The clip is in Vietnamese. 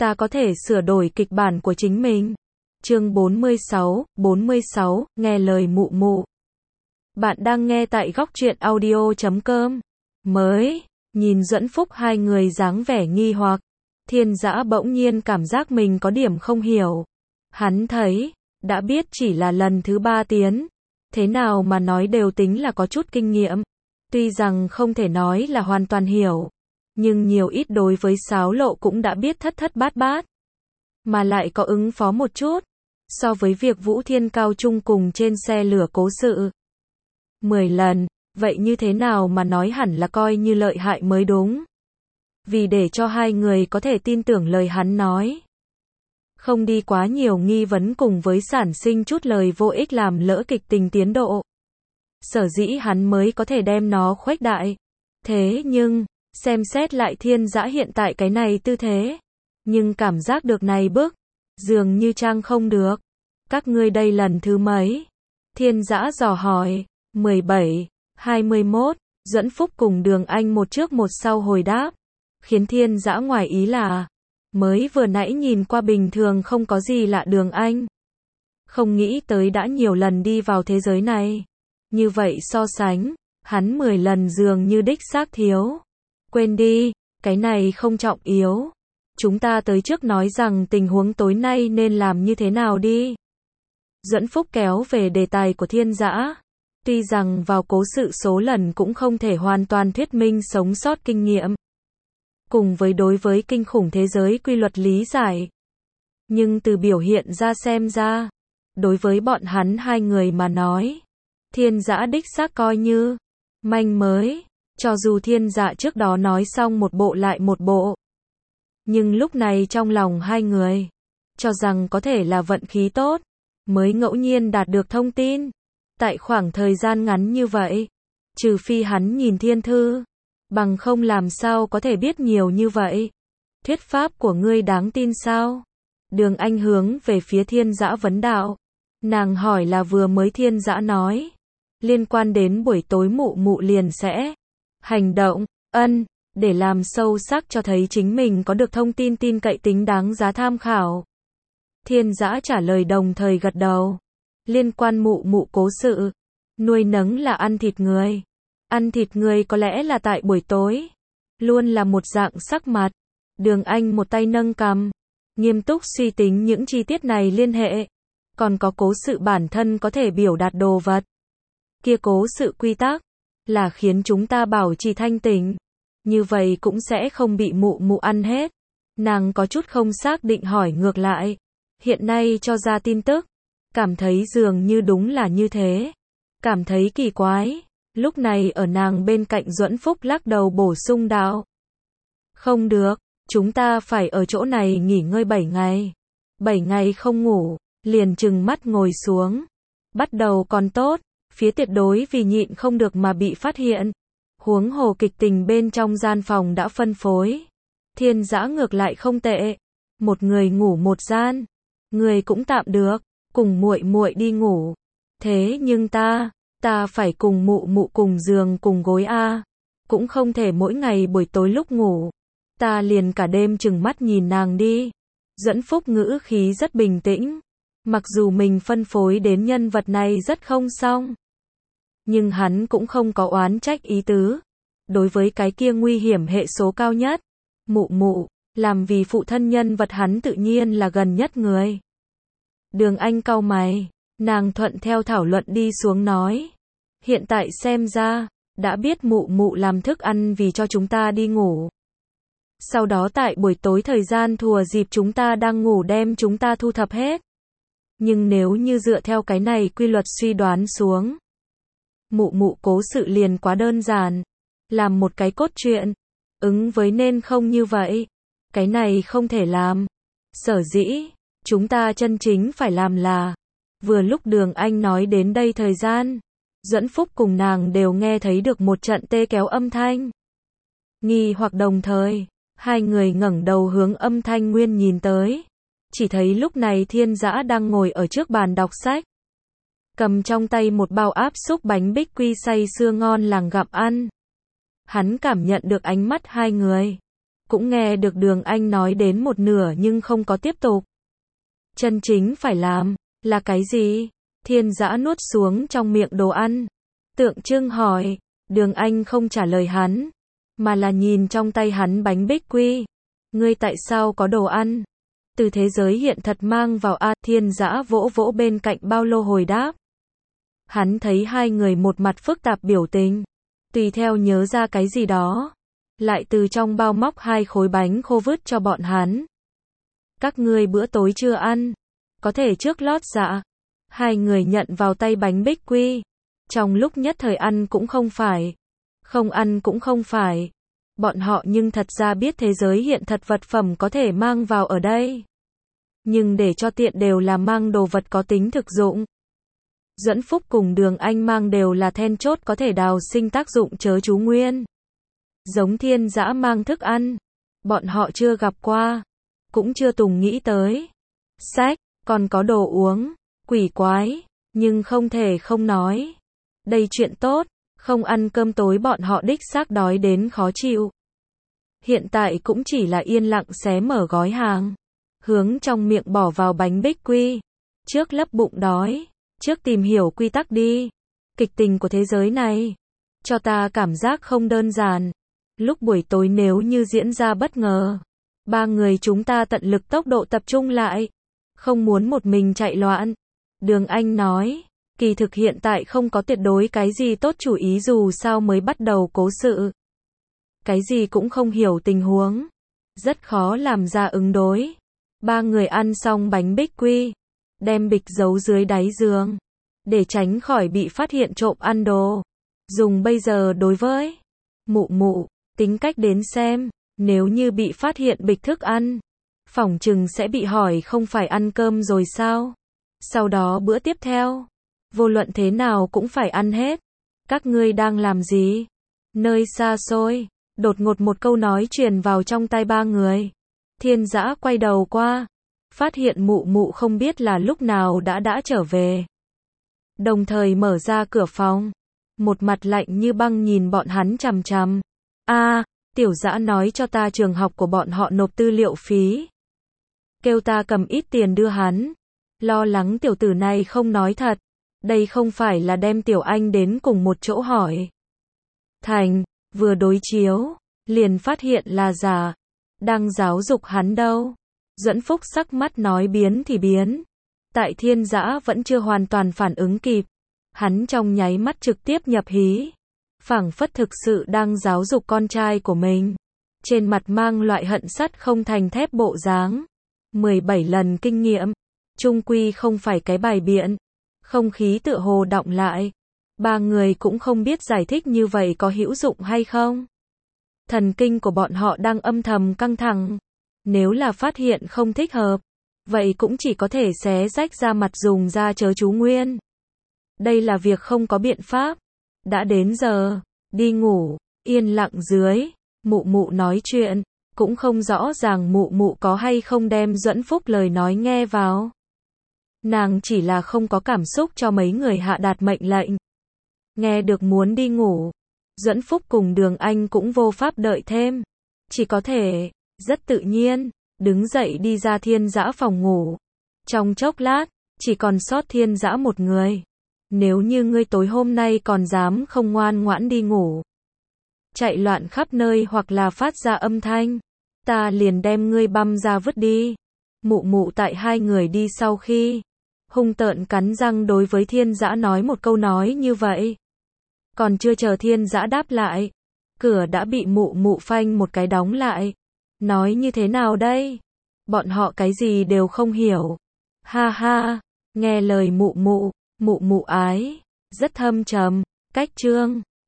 ta có thể sửa đổi kịch bản của chính mình. Chương 46, nghe lời mụ mụ. Bạn đang nghe tại góc truyện audio.com. Mới, nhìn Duẫn Phúc hai người dáng vẻ nghi hoặc. Thiên Dã bỗng nhiên cảm giác mình có điểm không hiểu. Hắn thấy, đã biết chỉ là lần thứ 3 tiến. Thế nào mà nói đều tính là có chút kinh nghiệm. Tuy rằng không thể nói là hoàn toàn hiểu. Nhưng nhiều ít đối với sáo lộ cũng đã biết thất thất bát bát. Mà lại có ứng phó một chút. So với việc Vũ Thiên Cao Trung cùng trên xe lửa cố sự 10 lần, vậy như thế nào mà nói hẳn là coi như lợi hại mới đúng. Vì để cho hai người có thể tin tưởng lời hắn nói. Không đi quá nhiều nghi vấn cùng với sản sinh chút lời vô ích làm lỡ kịch tình tiến độ. Sở dĩ hắn mới có thể đem nó khuếch đại. Thế nhưng, xem xét lại Thiên Dã hiện tại cái này tư thế. Nhưng cảm giác được này bức, dường như trang không được. Các ngươi đây lần thứ mấy? Thiên Dã dò hỏi. 17, 21, Duẫn Phúc cùng Đường Anh một trước một sau hồi đáp. Khiến Thiên Dã ngoài ý là, mới vừa nãy nhìn qua bình thường không có gì lạ Đường Anh. Không nghĩ tới đã nhiều lần đi vào thế giới này. Như vậy so sánh, hắn 10 lần dường như đích xác thiếu. Quên đi, cái này không trọng yếu. Chúng ta tới trước nói rằng tình huống tối nay nên làm như thế nào đi. Duẫn Phúc kéo về đề tài của Thiên Dã. Tuy rằng vào cố sự số lần cũng không thể hoàn toàn thuyết minh sống sót kinh nghiệm. Cùng với đối với kinh khủng thế giới quy luật lý giải. Nhưng từ biểu hiện ra xem ra, đối với bọn hắn hai người mà nói, Thiên Dã đích xác coi như manh mới, cho dù Thiên Dã trước đó nói xong một bộ lại một bộ. Nhưng lúc này trong lòng hai người, cho rằng có thể là vận khí tốt, mới ngẫu nhiên đạt được thông tin. Tại khoảng thời gian ngắn như vậy, trừ phi hắn nhìn thiên thư, bằng không làm sao có thể biết nhiều như vậy. Thuyết pháp của ngươi đáng tin sao? Đường Anh hướng về phía Thiên Dã vấn đạo. Nàng hỏi là vừa mới Thiên Dã nói. Liên quan đến buổi tối mụ mụ liền sẽ hành động, để làm sâu sắc cho thấy chính mình có được thông tin tin cậy tính đáng giá tham khảo. Thiên Dã trả lời đồng thời gật đầu. Liên quan mụ mụ cố sự, nuôi nấng là ăn thịt người. Ăn thịt người có lẽ là tại buổi tối. Luôn là một dạng sắc mặt. Đường Anh một tay nâng cằm, nghiêm túc suy tính những chi tiết này liên hệ. Còn có cố sự bản thân có thể biểu đạt đồ vật. Kia cố sự quy tắc, là khiến chúng ta bảo trì thanh tỉnh. Như vậy cũng sẽ không bị mụ mụ ăn hết. Nàng có chút không xác định hỏi ngược lại. Hiện nay cho ra tin tức. Cảm thấy dường như đúng là như thế. Cảm thấy kỳ quái. Lúc này ở nàng bên cạnh Duẫn Phúc lắc đầu bổ sung đạo. Không được, chúng ta phải ở chỗ này nghỉ ngơi 7 ngày. 7 ngày không ngủ, liền trừng mắt ngồi xuống. Bắt đầu còn tốt, phía tuyệt đối vì nhịn không được mà bị phát hiện. Huống hồ kịch tình bên trong gian phòng đã phân phối. Thiên Dã ngược lại không tệ. Một người ngủ một gian. Người cũng tạm được. Cùng muội muội đi ngủ. Thế nhưng ta phải cùng mụ mụ cùng giường cùng gối a. Cũng không thể mỗi ngày buổi tối lúc ngủ. Ta liền cả đêm chừng mắt nhìn nàng đi. Duẫn Phúc ngữ khí rất bình tĩnh. Mặc dù mình phân phối đến nhân vật này rất không xong. Nhưng hắn cũng không có oán trách ý tứ. Đối với cái kia nguy hiểm hệ số cao nhất. Mụ mụ, làm vì phụ thân nhân vật hắn tự nhiên là gần nhất người. Đường Anh cau mày, nàng thuận theo thảo luận đi xuống nói. Hiện tại xem ra, đã biết mụ mụ làm thức ăn vì cho chúng ta đi ngủ. Sau đó tại buổi tối thời gian thừa dịp chúng ta đang ngủ đem chúng ta thu thập hết. Nhưng nếu như dựa theo cái này quy luật suy đoán xuống. Mụ mụ cố sự liền quá đơn giản. Làm một cái cốt truyện. Ứng với nên không như vậy. Cái này không thể làm. Sở dĩ. Chúng ta chân chính phải làm là, vừa lúc Đường Anh nói đến đây thời gian, Duẫn Phúc cùng nàng đều nghe thấy được một trận tê kéo âm thanh. Nghi hoặc đồng thời, hai người ngẩng đầu hướng âm thanh nguyên nhìn tới. Chỉ thấy lúc này Thiên Dã đang ngồi ở trước bàn đọc sách. Cầm trong tay một bao áp xúc bánh bích quy say sưa ngon làng gặm ăn. Hắn cảm nhận được ánh mắt hai người. cũng nghe được Đường Anh nói đến một nửa nhưng không có tiếp tục. Chân chính phải làm, là cái gì? Thiên Dã nuốt xuống trong miệng đồ ăn. Tượng trưng hỏi, Đường Anh không trả lời hắn, mà là nhìn trong tay hắn bánh bích quy. Ngươi tại sao có đồ ăn? Từ thế giới hiện thật mang vào a. Thiên Dã vỗ vỗ bên cạnh bao lô hồi đáp. Hắn thấy hai người một mặt phức tạp biểu tình, tùy theo nhớ ra cái gì đó, lại từ trong bao móc 2 khối bánh khô vứt cho bọn hắn. Các ngươi bữa tối chưa ăn, có thể trước lót dạ. Hai người nhận vào tay bánh bích quy, trong lúc nhất thời ăn cũng không phải, không ăn cũng không phải. Bọn họ nhưng thật ra biết thế giới hiện thật vật phẩm có thể mang vào ở đây, nhưng để cho tiện đều là mang đồ vật có tính thực dụng. Duẫn Phúc cùng Đường Anh mang đều là then chốt có thể đào sinh tác dụng chớ chú nguyên. Giống Thiên Dã mang thức ăn, bọn họ chưa gặp qua, cũng chưa từng nghĩ tới. Sách, còn có đồ uống, quỷ quái, nhưng không thể không nói. Đây chuyện tốt, không ăn cơm tối bọn họ đích xác đói đến khó chịu. Hiện tại cũng chỉ là yên lặng xé mở gói hàng, hướng trong miệng bỏ vào bánh bích quy. Trước lấp bụng đói, trước tìm hiểu quy tắc đi. Kịch tình của thế giới này, cho ta cảm giác không đơn giản. Lúc buổi tối nếu như diễn ra bất ngờ, 3 người chúng ta tận lực tốc độ tập trung lại, không muốn một mình chạy loạn. Đường Anh nói, kỳ thực hiện tại không có tuyệt đối cái gì tốt chủ ý dù sao mới bắt đầu cố sự. Cái gì cũng không hiểu tình huống, rất khó làm ra ứng đối. 3 người ăn xong bánh bích quy, đem bịch giấu dưới đáy giường, để tránh khỏi bị phát hiện trộm ăn đồ. Dùng bây giờ đối với mụ mụ, tính cách đến xem, nếu như bị phát hiện bịch thức ăn, phỏng chừng sẽ bị hỏi không phải ăn cơm rồi sao? Sau đó bữa tiếp theo, vô luận thế nào cũng phải ăn hết. Các ngươi đang làm gì? Nơi xa xôi, đột ngột một câu nói truyền vào trong tai 3 người. Thiên Dã quay đầu qua, phát hiện mụ mụ không biết là lúc nào đã trở về. Đồng thời mở ra cửa phòng, một mặt lạnh như băng nhìn bọn hắn chằm chằm. Tiểu Dã nói cho ta trường học của bọn họ nộp tư liệu phí, kêu ta cầm ít tiền đưa hắn. Lo lắng tiểu tử này không nói thật, đây không phải là đem Tiểu Anh đến cùng một chỗ hỏi. Thành, vừa đối chiếu, liền phát hiện là giả, đang giáo dục hắn đâu. Duẫn Phúc sắc mắt nói biến thì biến. Tại Thiên Dã vẫn chưa hoàn toàn phản ứng kịp, hắn trong nháy mắt trực tiếp nhập hí, phảng phất thực sự đang giáo dục con trai của mình, trên mặt mang loại hận sắt không thành thép bộ dáng. 17 lần kinh nghiệm, chung quy không phải cái bài biện. Không khí tựa hồ đọng lại. 3 người cũng không biết giải thích như vậy có hữu dụng hay không. Thần kinh của bọn họ đang âm thầm căng thẳng. Nếu là phát hiện không thích hợp, vậy cũng chỉ có thể xé rách ra mặt dùng ra chớ chú nguyên. Đây là việc không có biện pháp. Đã đến giờ, đi ngủ, yên lặng dưới, mụ mụ nói chuyện, cũng không rõ ràng mụ mụ có hay không đem Duẫn Phúc lời nói nghe vào. Nàng chỉ là không có cảm xúc cho mấy người hạ đạt mệnh lệnh. Nghe được muốn đi ngủ, Duẫn Phúc cùng Đường Anh cũng vô pháp đợi thêm, chỉ có thể, rất tự nhiên, đứng dậy đi ra Thiên Dã phòng ngủ. Trong chốc lát, chỉ còn sót Thiên Dã một người. Nếu như ngươi tối hôm nay còn dám không ngoan ngoãn đi ngủ, chạy loạn khắp nơi hoặc là phát ra âm thanh, ta liền đem ngươi băm ra vứt đi. Mụ mụ tại hai người đi sau khi, hung tợn cắn răng đối với Thiên Dã nói một câu nói như vậy. Còn chưa chờ Thiên Dã đáp lại, cửa đã bị mụ mụ phanh một cái đóng lại. Nói như thế nào đây? Bọn họ cái gì đều không hiểu. Ha ha, nghe lời mụ mụ ái, rất thâm trầm, cách chương.